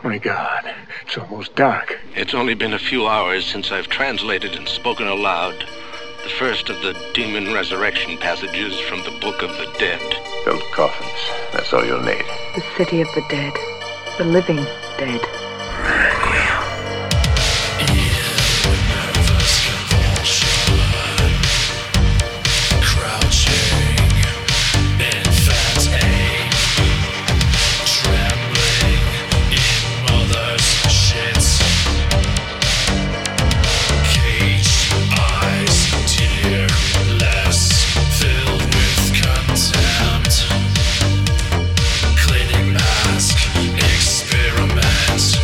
My God, it's almost dark. It's only been a few hours since I've translated and spoken aloud the first of the demon resurrection passages from the Book of the Dead. Build coffins. That's all you'll need. The city of the dead. The living dead. Experiment.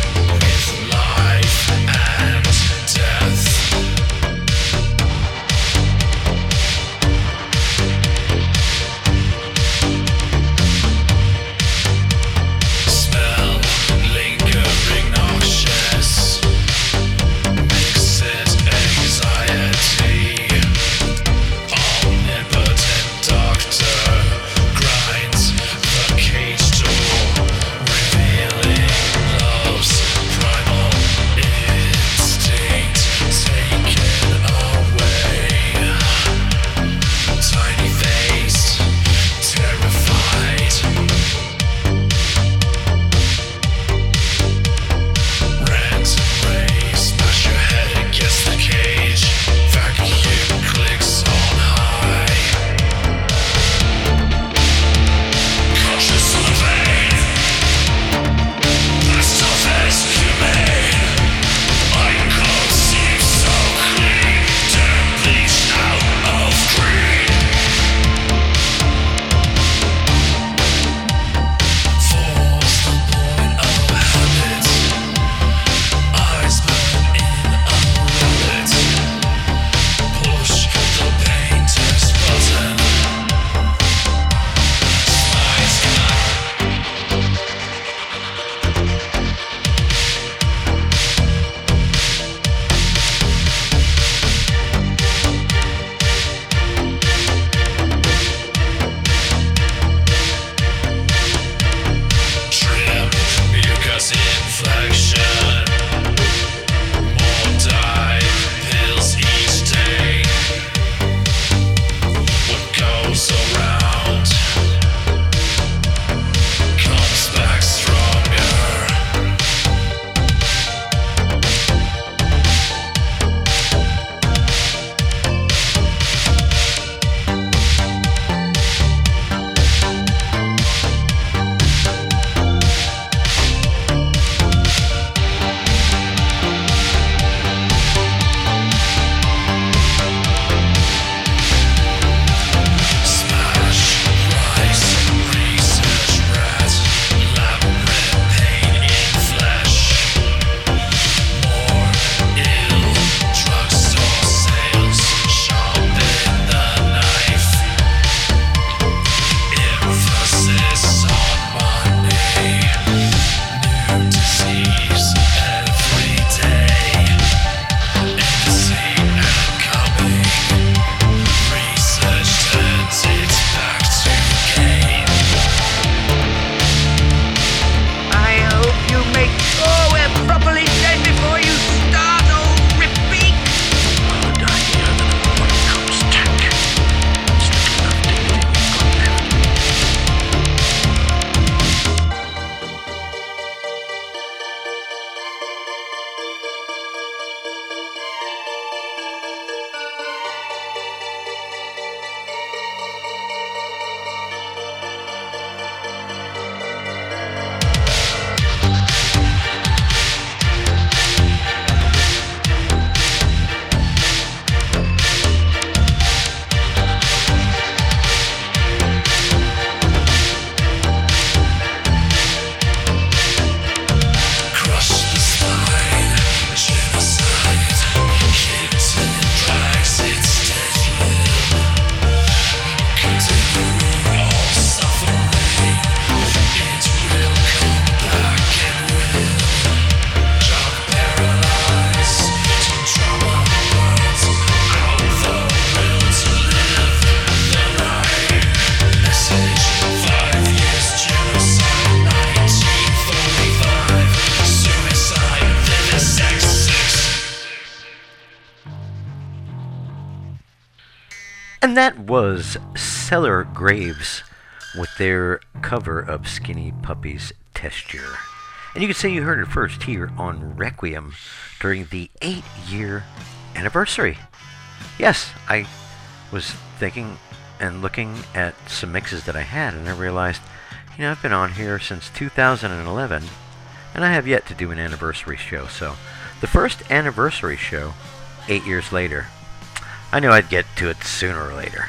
And that was Cellar Graves with their cover of Skinny Puppy's Texture. And you can say you heard it first here on Requiem during the 8-year anniversary. Yes, I was thinking and looking at some mixes that I had, and I realized, I've been on here since 2011, and I have yet to do an anniversary show. So the first anniversary show, 8 years later, I knew I'd get to it sooner or later.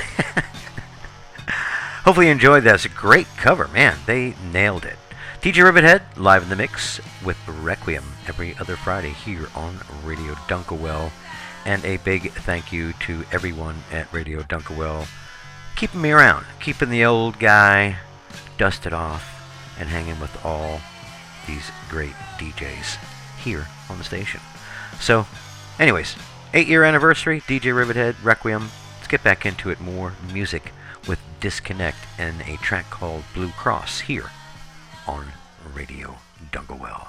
Hopefully you enjoyed that. It's a great cover, man. They nailed it. DJ Rivethead, live in the mix with Requiem every other Friday here on Radio Dunkerwell. And a big thank you to everyone at Radio Dunkerwell, keeping me around, keeping the old guy dusted off, and hanging with all these great DJs here on the station. So, anyways, 8-year anniversary, DJ Rivethead, Requiem. Let's get back into it. More music with Disconnect and a track called Blue Cross here on Radio Dunkerwell.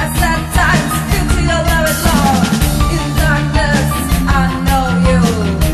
You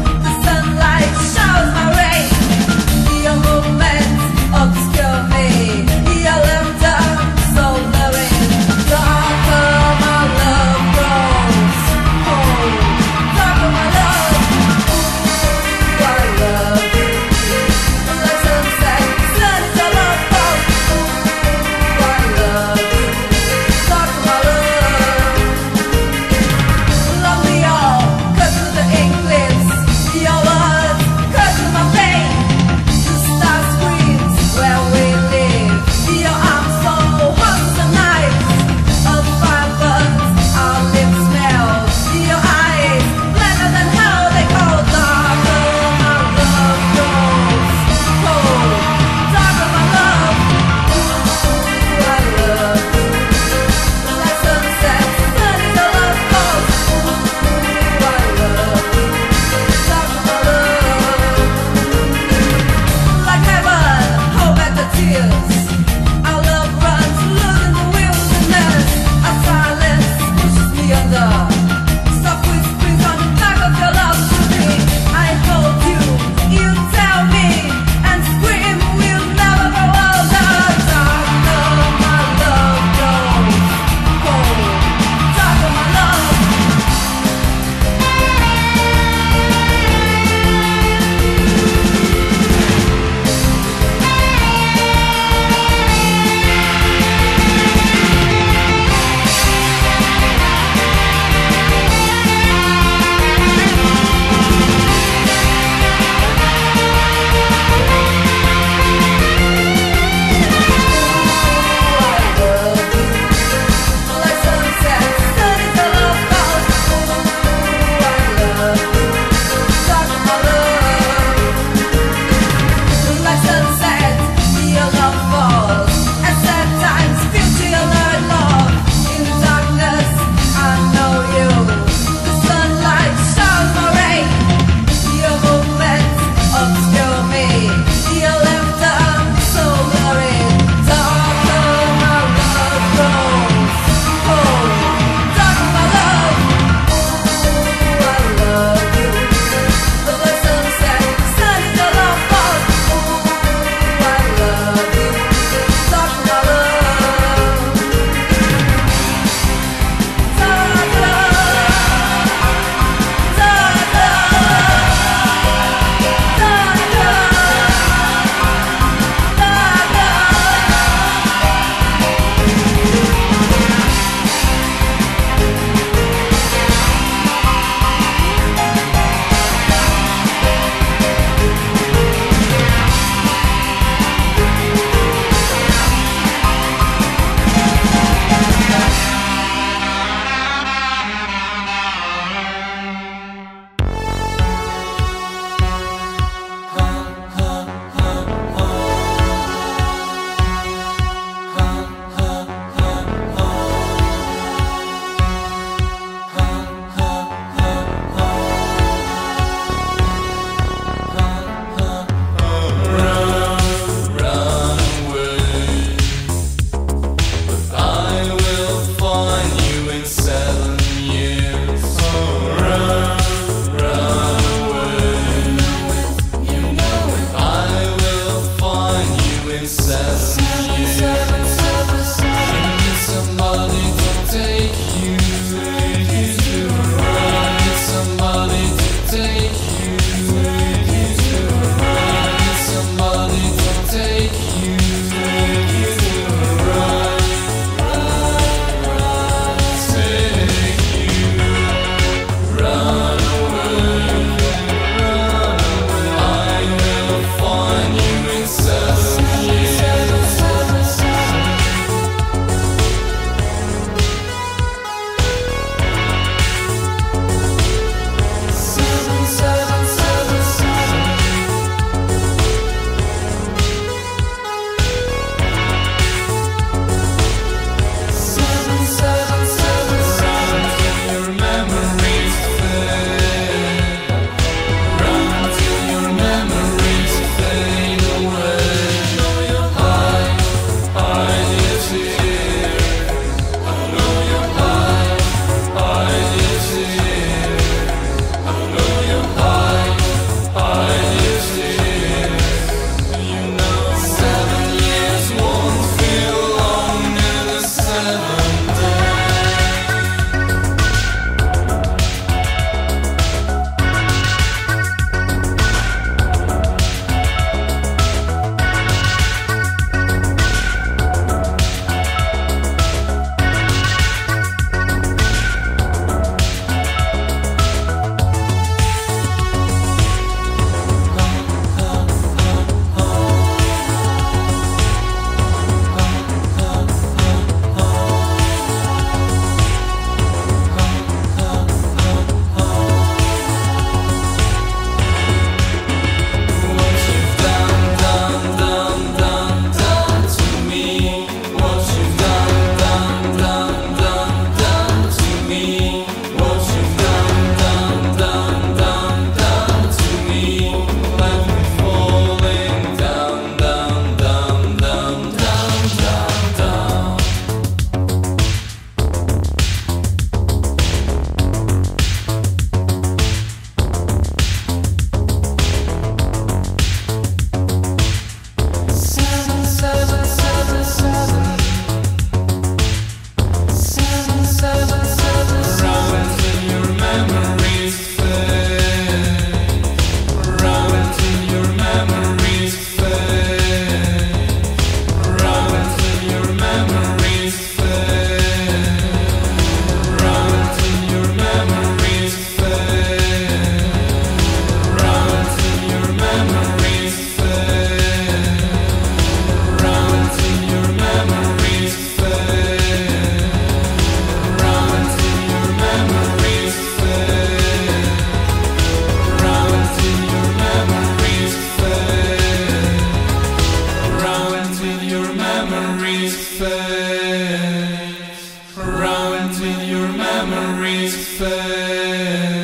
fade. Run till your memories fade.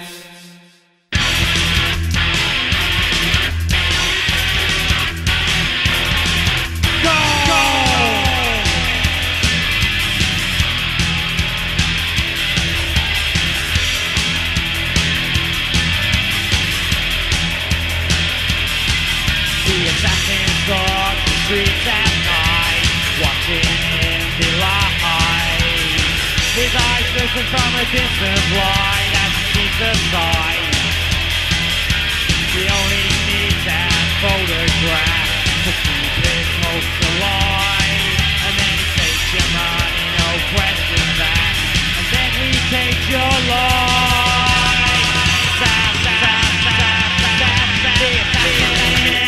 Streets at night, watching him delight. His eyes listen from a distant light as he sees the sight. He only needs that photograph to keep his hopes alive. And then he takes your money, no questions asked. And then he takes your life. Sad, sad, sad, sad, sad, sad, sad.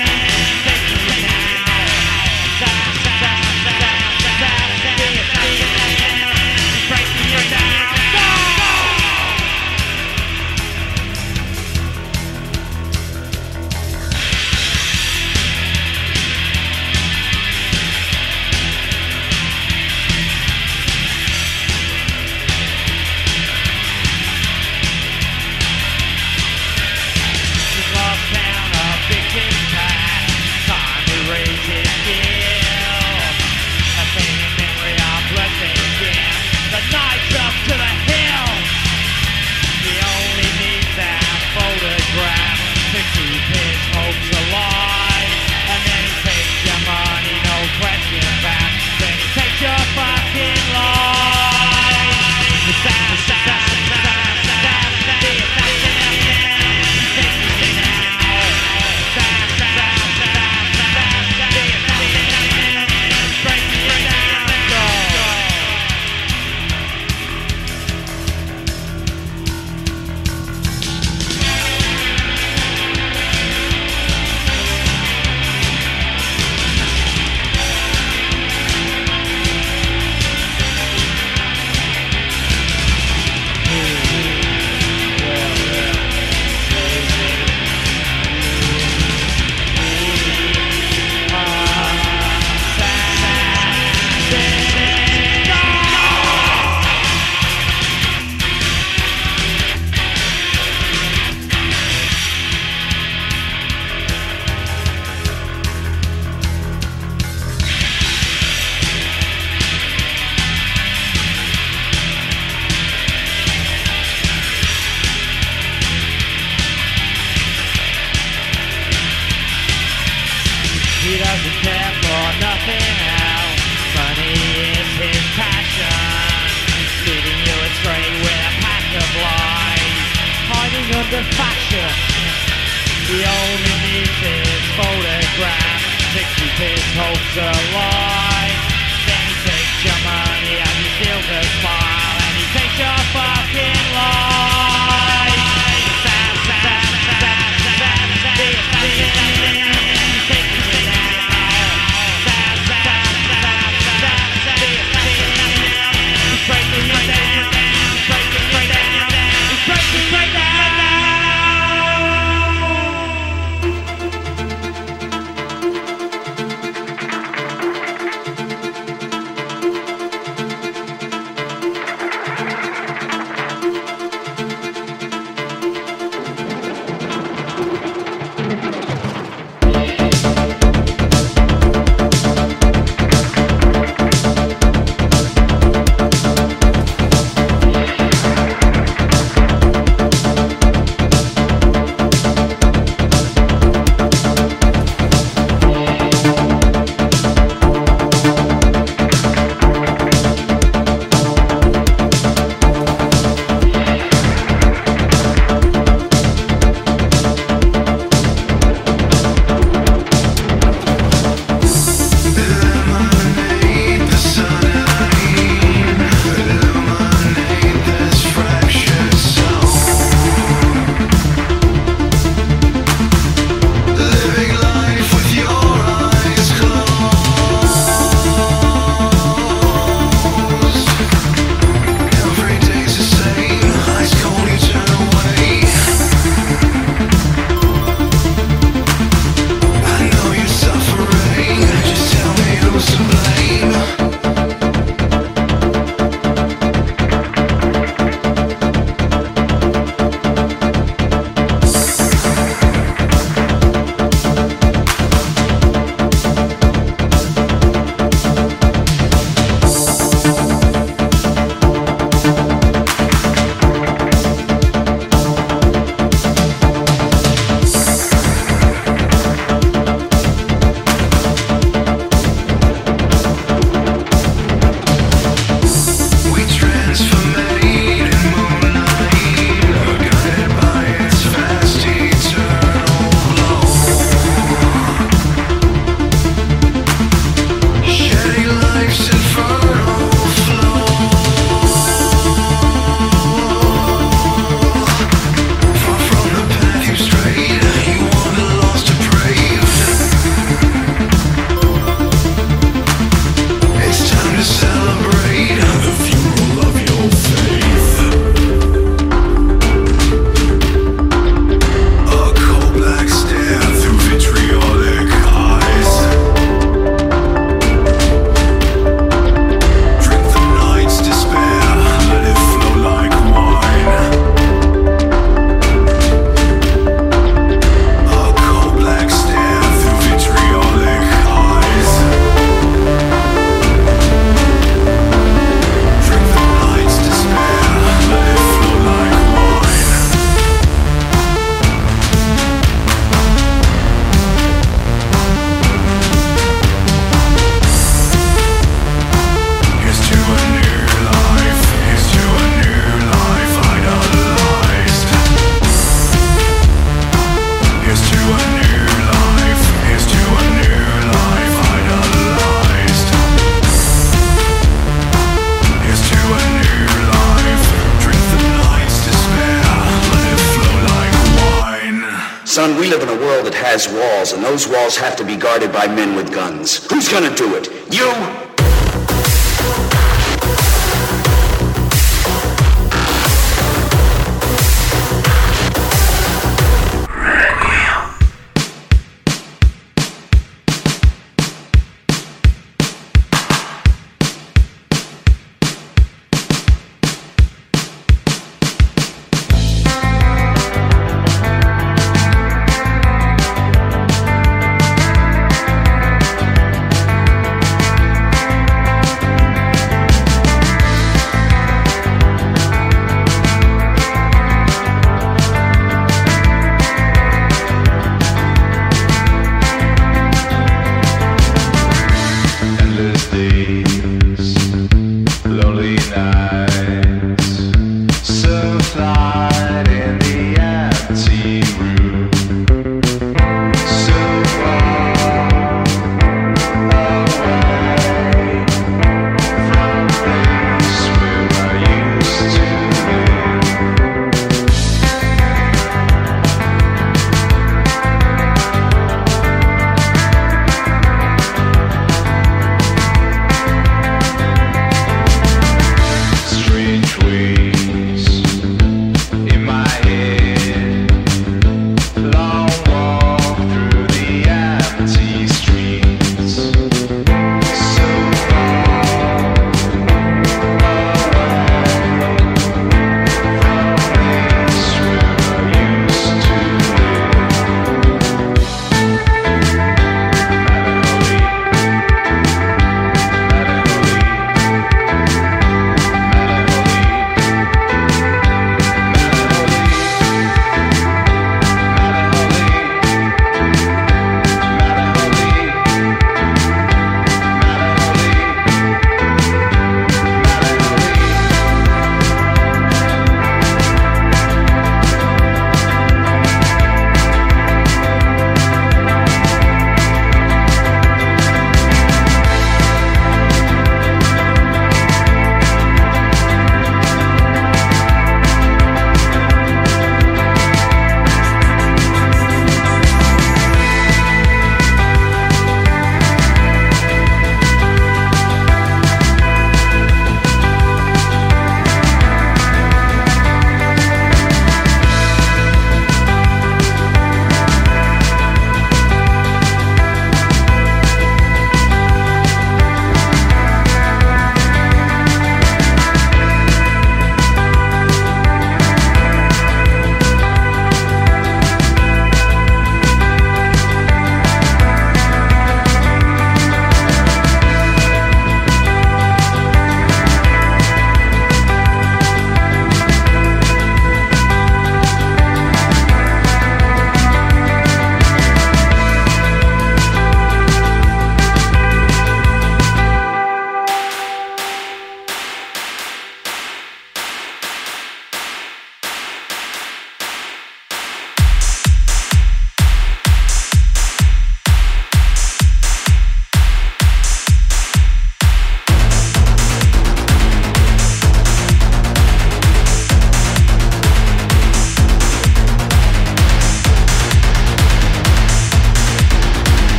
we live in a world that has walls, and those walls have to be guarded by men with guns. Who's gonna do it? You?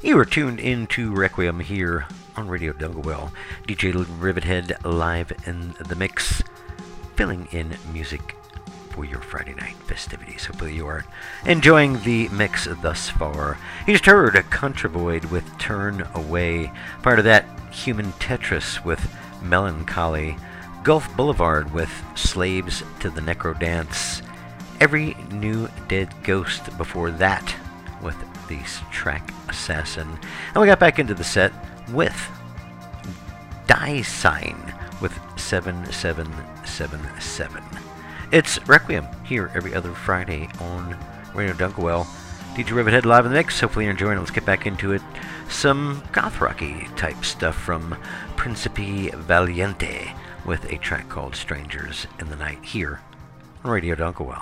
You are tuned into Requiem here on Radio Dunglewell. DJ Rivethead live in the mix, filling in music for your Friday night festivities. Hopefully you are enjoying the mix thus far. You just heard Contravoid with Turn Away. Part of that, Human Tetris with Melancholy. Gulf Boulevard with Slaves to the Necro Dance. Every New Dead Ghost before that with the track Assassin. And we got back into the set with Die Sign with 7777. It's Requiem here every other Friday on Radio Dunklewell. DJ Rivethead live in the mix. Hopefully you're enjoying it. Let's get back into it. Some goth rocky type stuff from Principe Valiente with a track called Strangers in the Night here on Radio Dunklewell.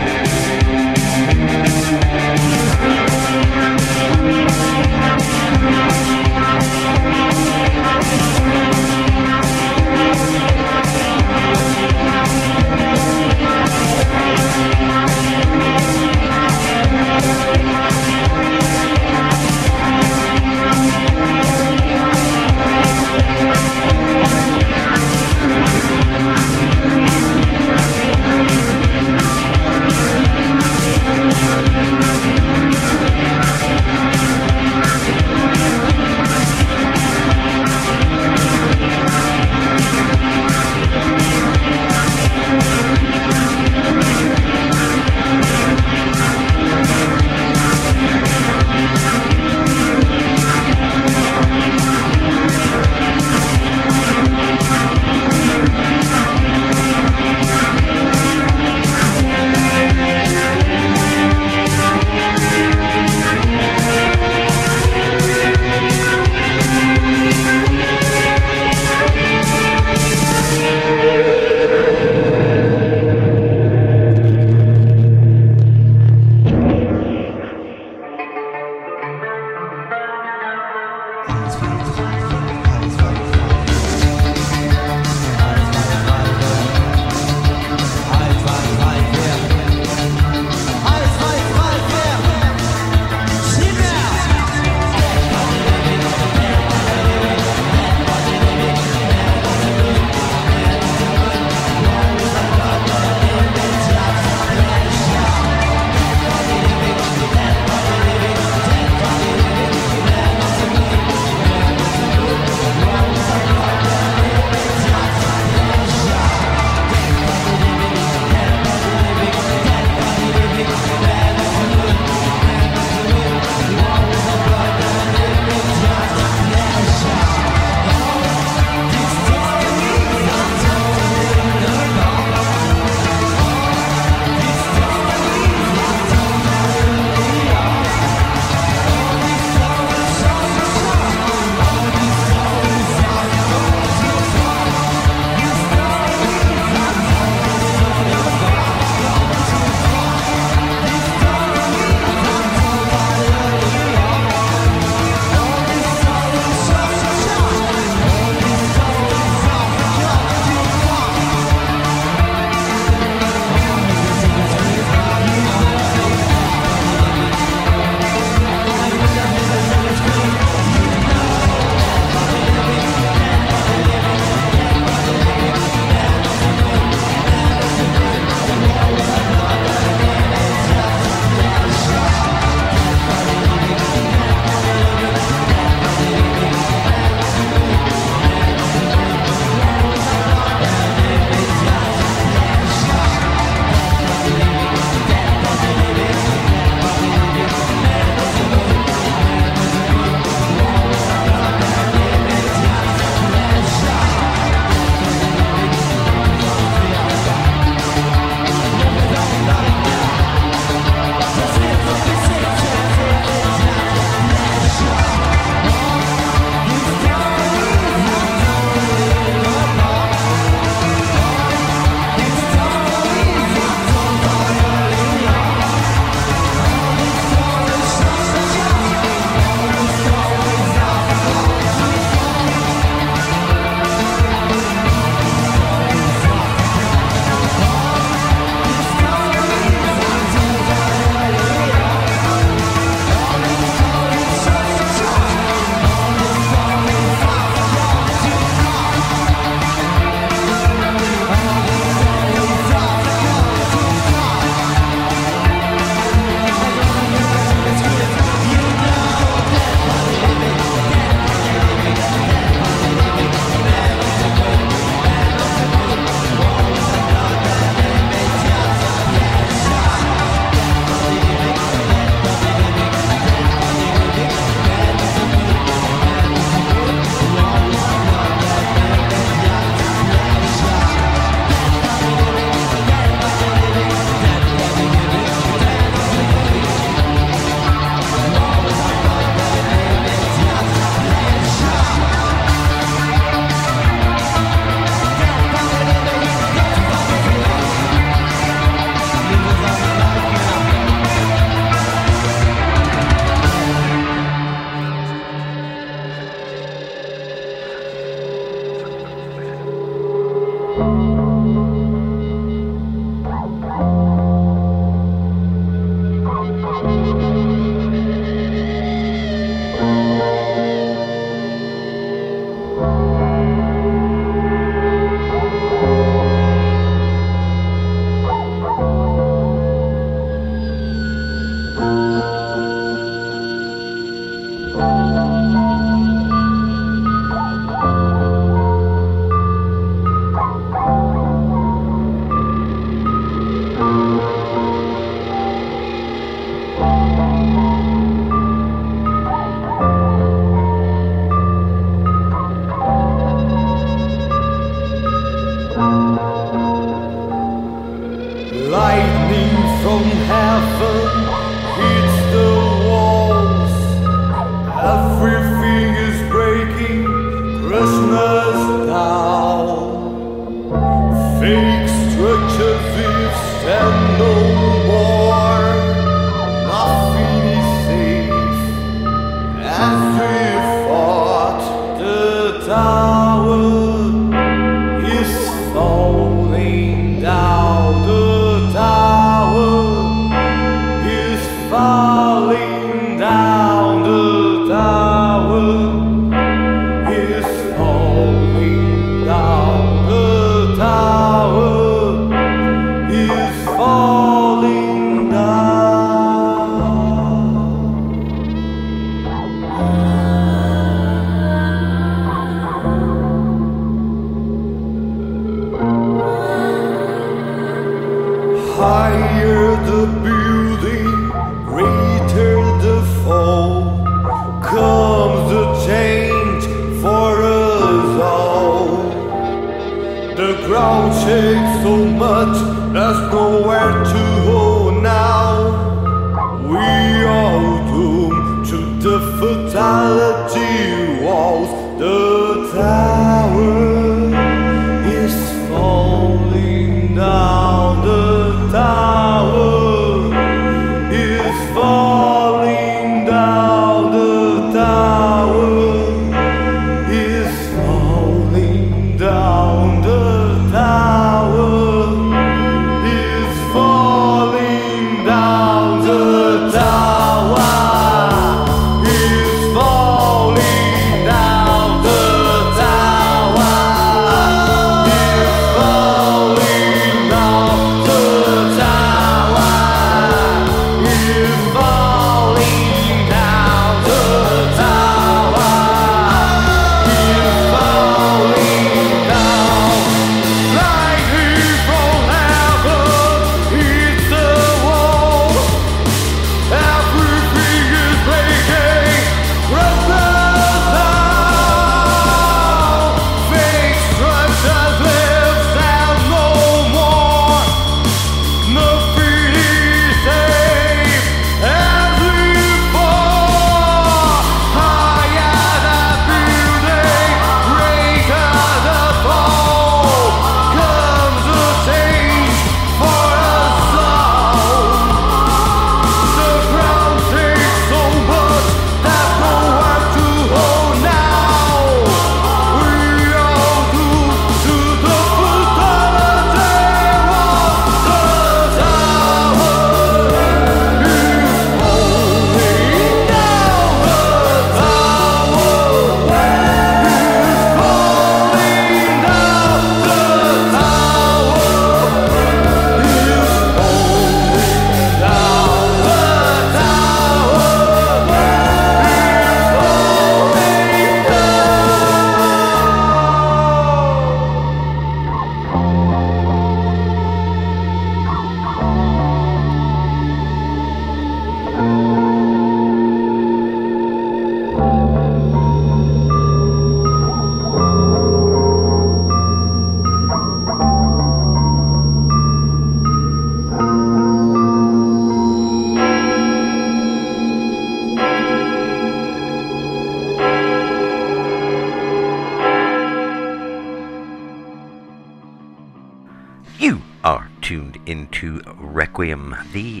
tuned into Requiem, the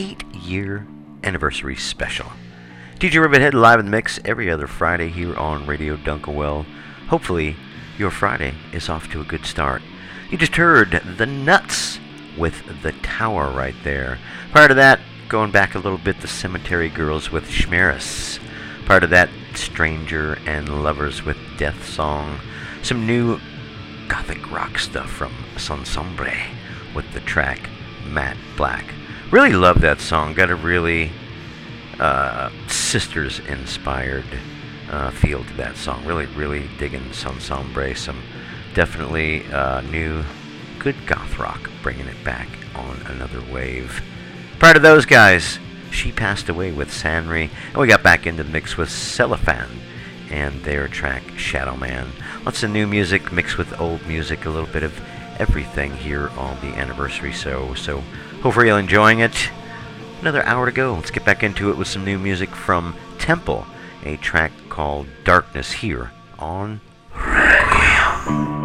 8-year anniversary special. DJ Rivethead live in the mix every other Friday here on Radio Dunkelwell. Hopefully, your Friday is off to a good start. You just heard The Nuts with The Tower right there. Prior to that, going back a little bit, The Cemetery Girls with Schmeris. Prior to that, Stranger and Lovers with Death Song. Some new gothic rock stuff from Sansombre with the track Matte Black. Really love that song. Got a really Sisters-inspired feel to that song. Really digging Sansombre. Some definitely new good goth rock, bringing it back on another wave. Prior to those guys, She Passed Away with Sanri, and we got back into the mix with Cellophane and their track Shadow Man. Lots of new music mixed with old music, a little bit of everything here on the anniversary show. So hopefully you're enjoying it. Another hour to go. Let's get back into it with some new music from Temple, a track called Darkness here on Requiem.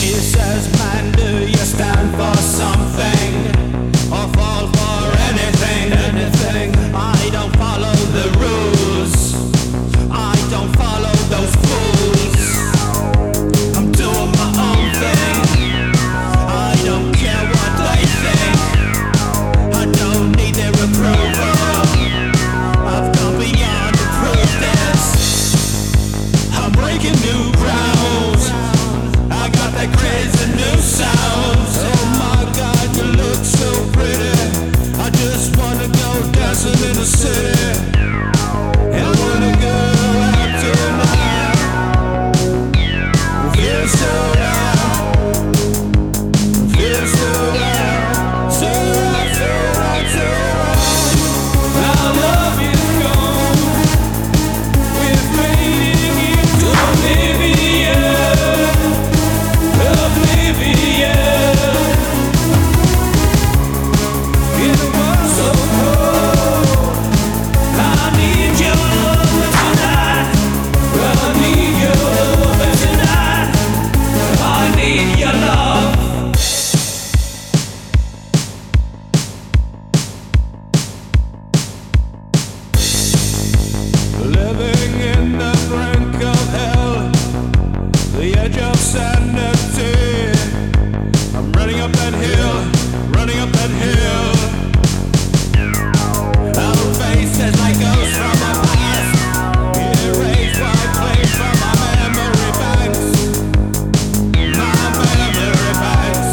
She says, man, do you stand for something or fall for anything? I don't follow the rules. I don't follow those fools. I'm doing my own thing. I don't care what they think. I don't need their approval. I've gone beyond to prove this. I'm breaking new ground. I got that crazy new sound. Oh my God, you look so pretty. I just wanna go dancing in the city. I wanna go out tonight. Feel so right. Feel so right. So right, so right, so right. Our love is gone. We're fading into oblivion. In a world so cold, I need your love tonight. I need your love tonight. I need your love. Living in the brink of hell, the edge of sanity. I'm running up that hill, running up that hill. Our faces like ghosts from our past, erased white clay from my memory banks. My memory banks.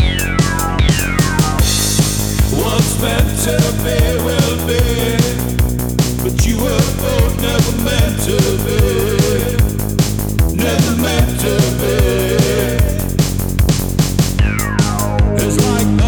What's meant to be will be, but you were both never meant to be. Never meant to be. It's like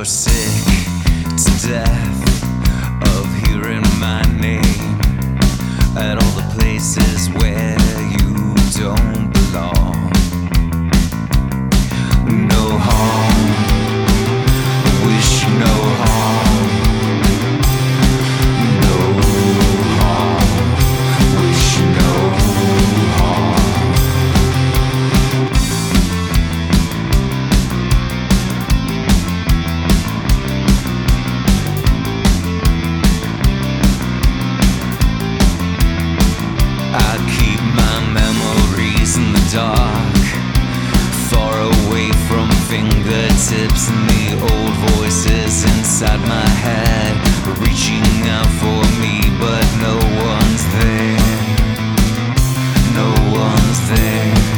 you're sick to death of hearing my name at all the places where you don't belong. No harm, I wish you no harm. No harm, wish you no harm. I keep my memories in the dark, far away from fingertips and the old voices inside my head, reaching out for me, but no one's there. No one's there.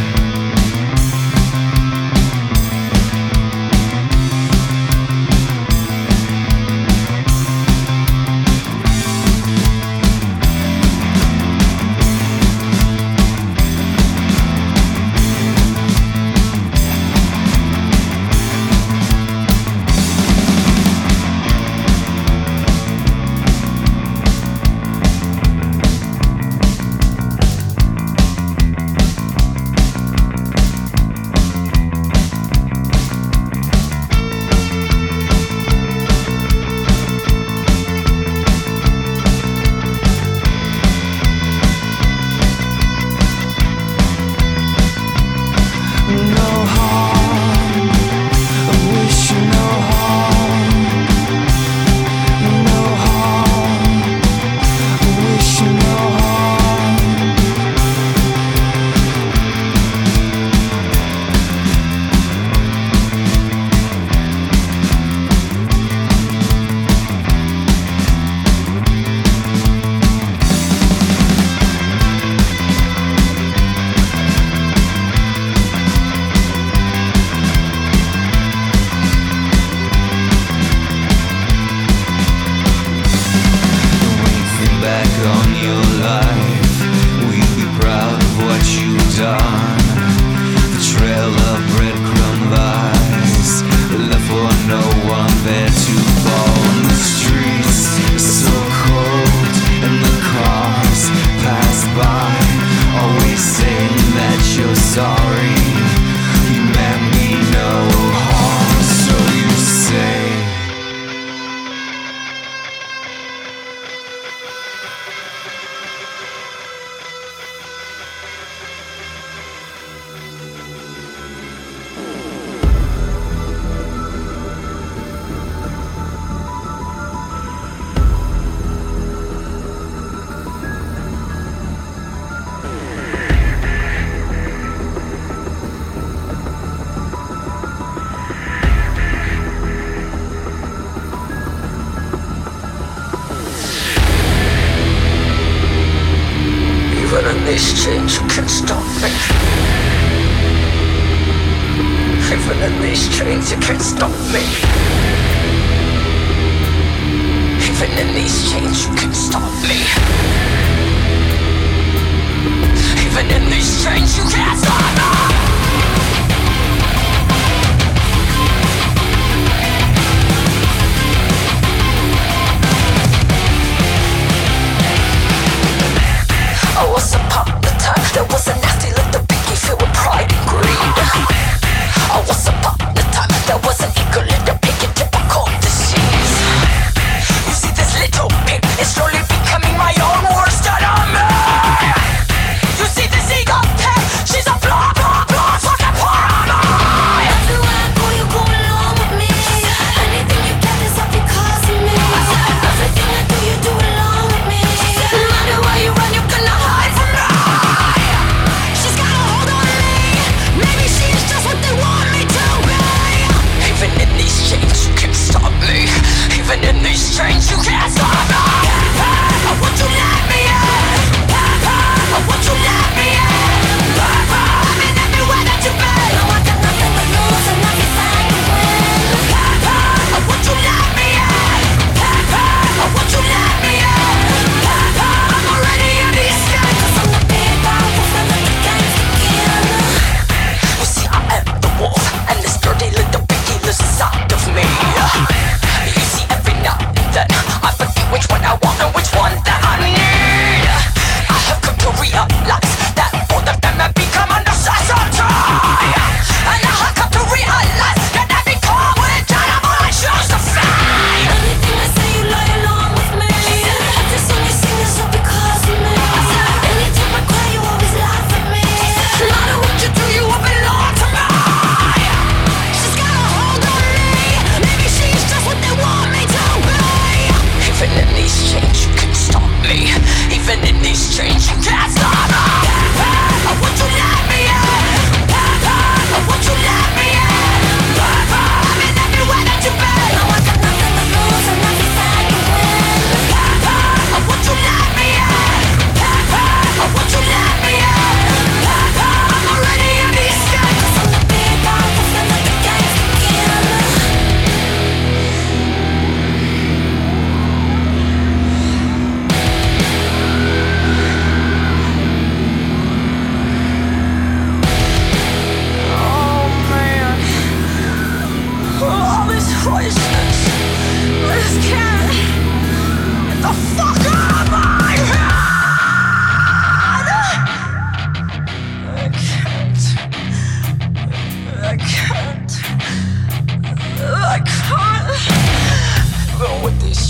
She's a flop.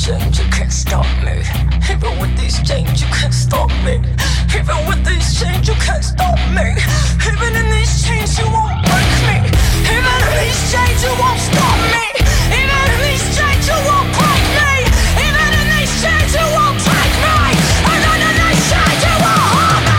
chains, you can't stop me. Even with these chains, you can't stop me. Even with these chains, you can't stop me. Even in these chains, you won't break me. Even in these chains, you won't stop me. Even in these chains, you won't break me. Even in these chains, you won't take me. Even in these chains, you won't hold me.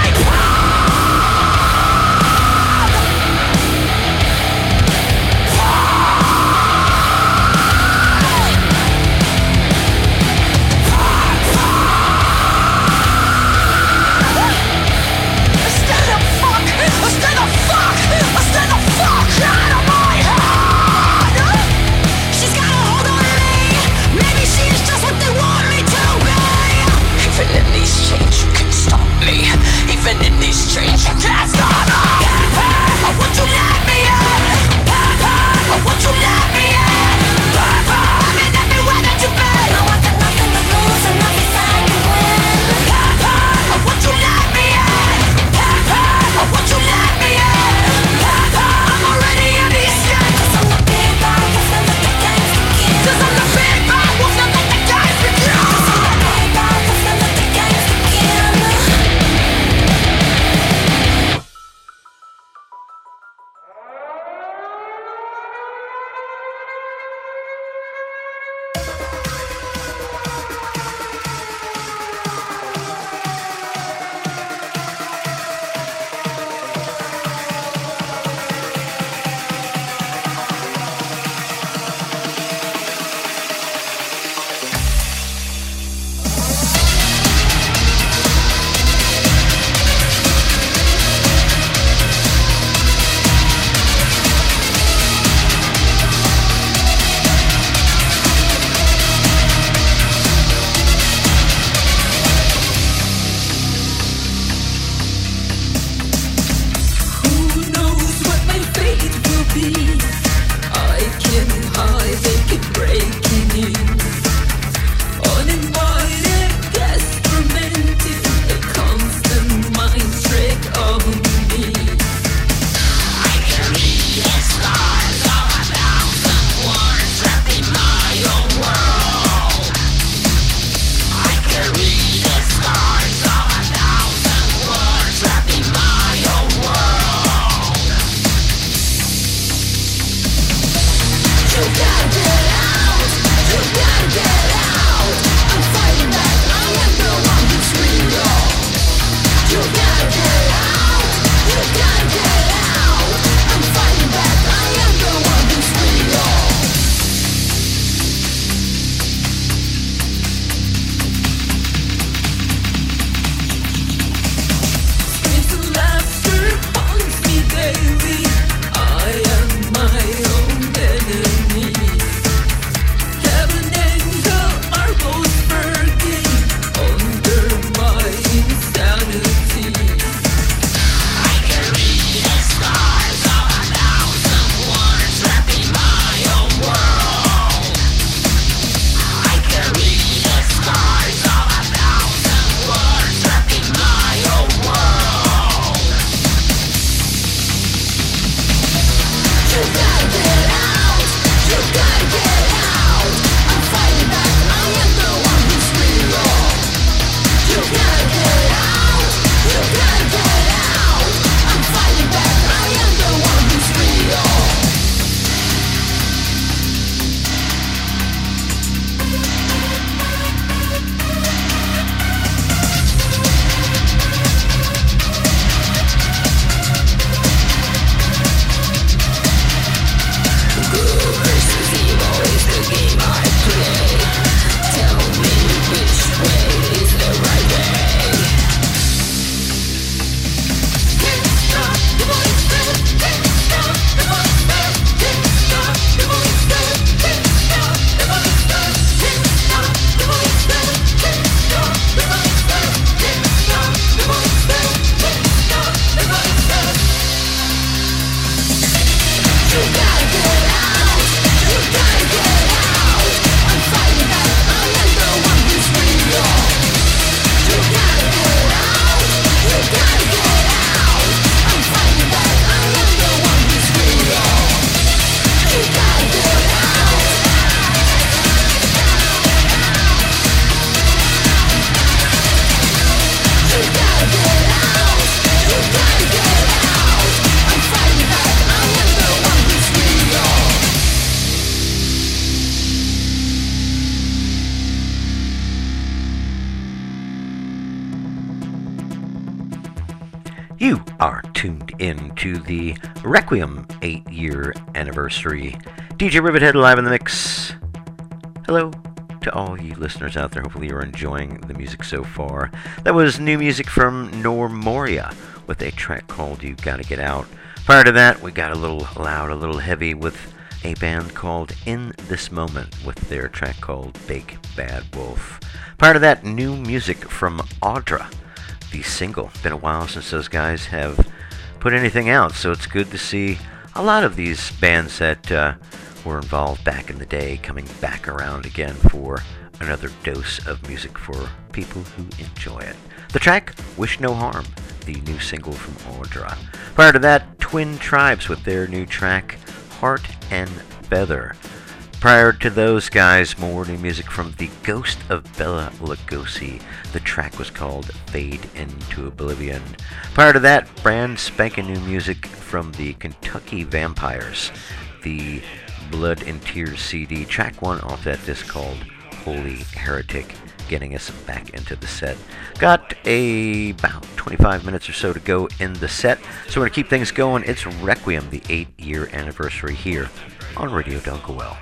Even in these chains, you can't stop me. I want you let me in. I want you let me in. I'm in everywhere that you been. I want nothing to lose and nothing to win. I want you let me in. I want you let me in. I'm already in these chains. 'Cause I'm the big bad wolf, now let the games begin. 'Cause I'm the big bad wolf, now let the games begin. 'Cause I'm the big bad wolf, now let the games begin. are tuned in to the Requiem 8-year anniversary. DJ Rivethead live in the mix. Hello to all you listeners out there. Hopefully you're enjoying the music so far. That was new music from Normoria with a track called You Gotta Get Out. Prior to that, we got a little loud, a little heavy with a band called In This Moment with their track called Big Bad Wolf. Prior to that, new music from Audra, the single. Been a while since those guys have put anything out, so it's good to see a lot of these bands that were involved back in the day coming back around again for another dose of music for people who enjoy it. The track, Wish No Harm, the new single from Audra. Prior to that, Twin Tribes with their new track, Heart and Feather. Prior to those guys, more new music from the Ghost of Bela Lugosi. The track was called Fade Into Oblivion. Prior to that, brand spanking new music from the Kentucky Vampires. The Blood and Tears CD, track 1 off that disc called Holy Heretic, getting us back into the set. Got about 25 minutes or so to go in the set, so we're going to keep things going. It's Requiem, the 8-year anniversary here on Radio Dunkelwell.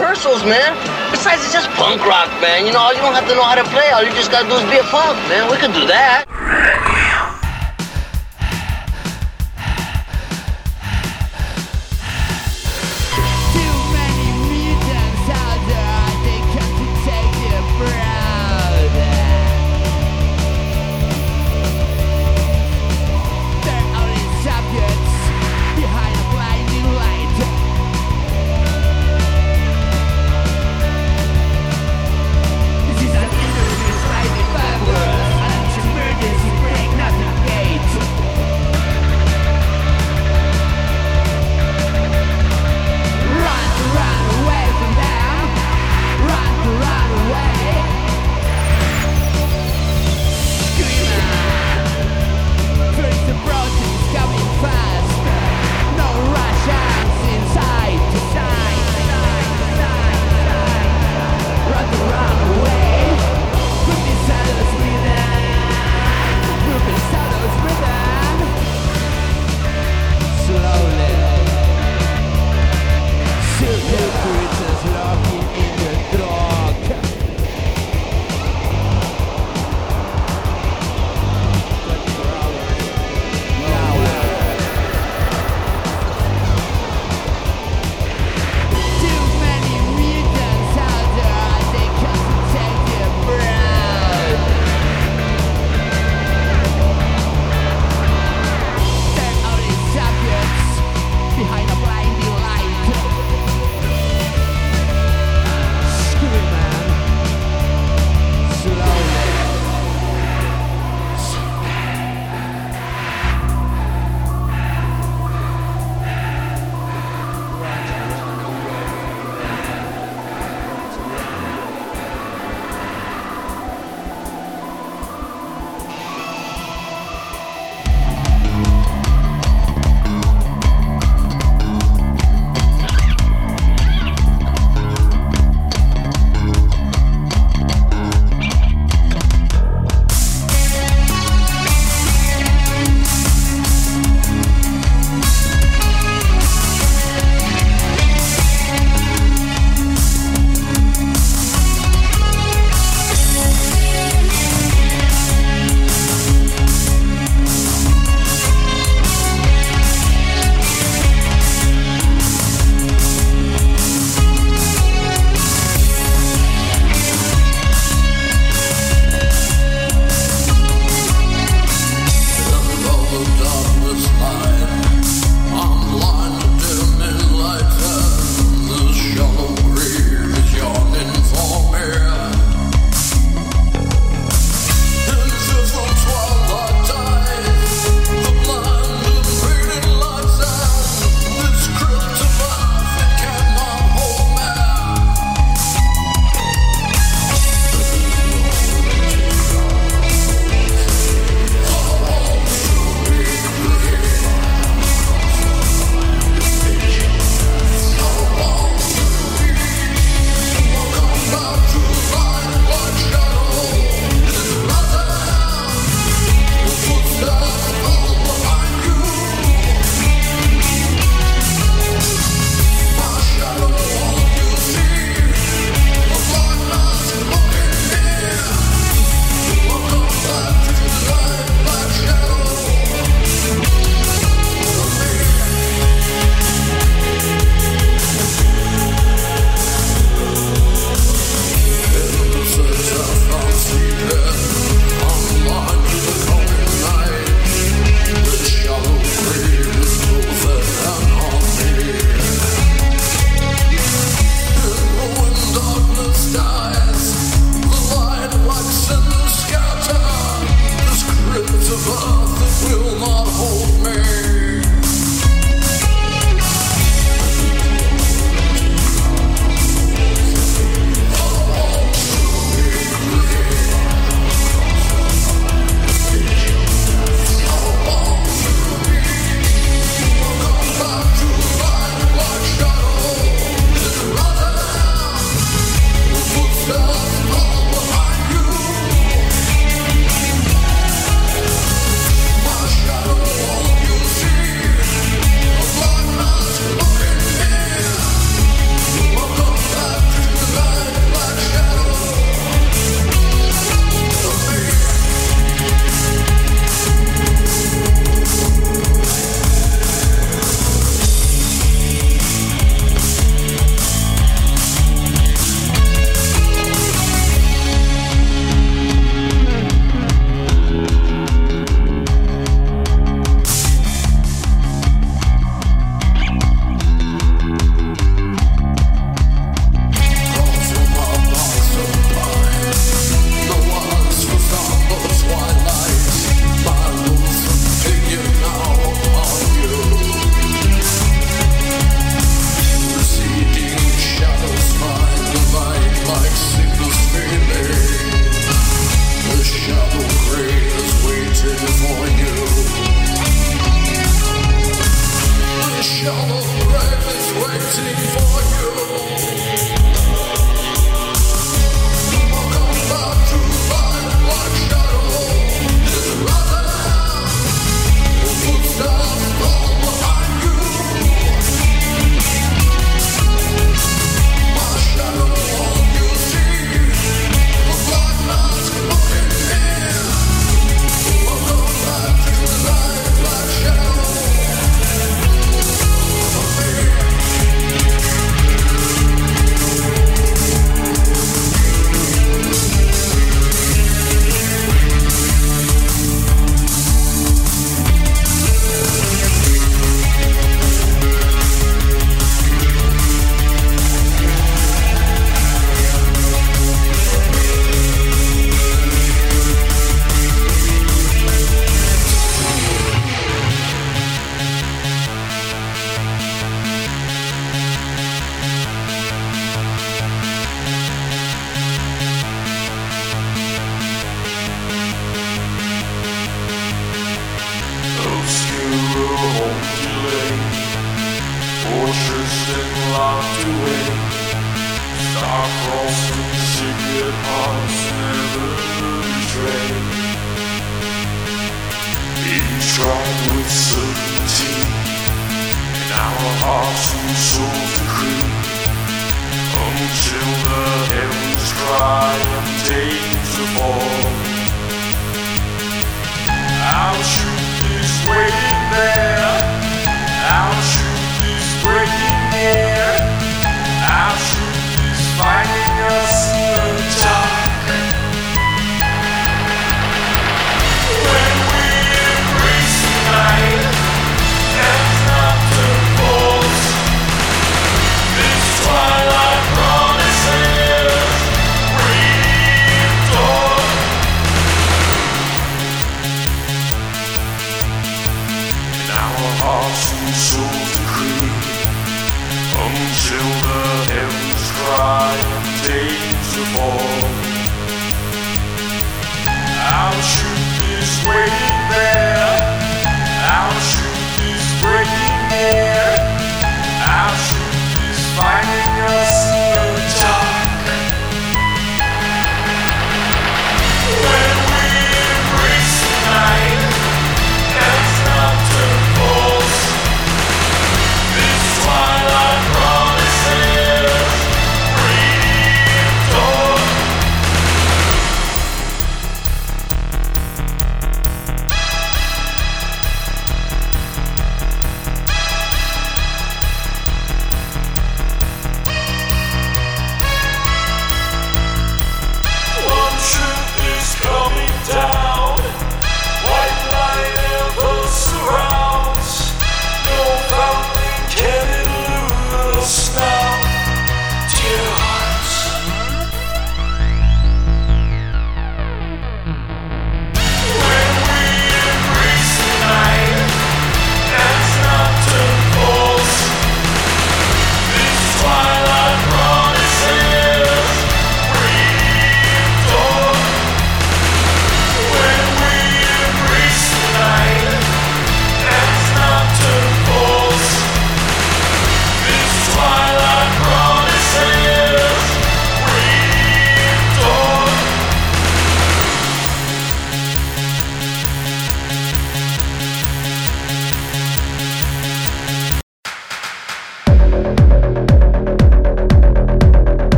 rehearsals, man. Besides, it's just punk rock, man. You know, you don't have to know how to play. All you just gotta do is be a punk, man. We could do that. This is an interview,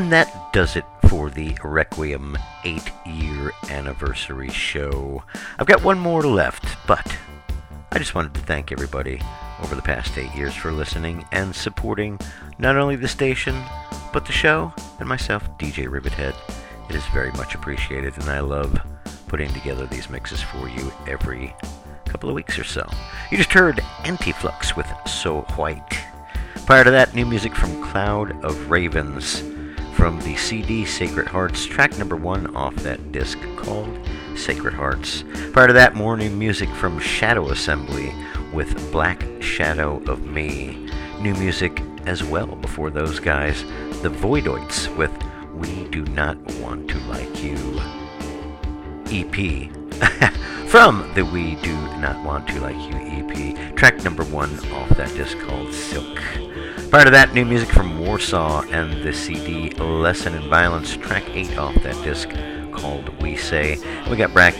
And that does it for the Requiem 8-year anniversary show. I've got one more left, but I just wanted to thank everybody over the past 8 years for listening and supporting not only the station, but the show and myself, DJ Rivethead. It is very much appreciated, and I love putting together these mixes for you every couple of weeks or so. You just heard Anti-Flux with So White. Prior to that, new music from Cloud of Ravens from the CD Sacred Hearts, track number 1 off that disc called Sacred Hearts. Prior to that, more new music from Shadow Assembly with Black Shadow of Me. New music as well before those guys, the Voidoids with We Do Not Want to Like You EP. From the We Do Not Want to Like You EP, track number 1 off that disc called Silk. Prior to that, new music from Warsaw and the CD Lesson in Violence, track 8 off that disc called We Say. We got Black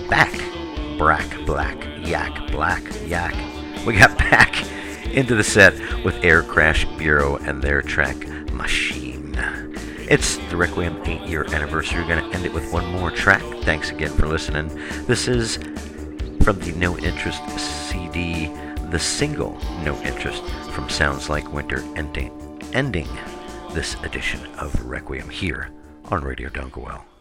Yak. We got back into the set with Air Crash Bureau and their track Machine. It's the Requiem 8-year anniversary. We're going to end it with one more track. Thanks again for listening. This is from the No Interest CD, the single No Interest from Sounds Like Winter, ending this edition of Requiem here on Radio Dunkerwell.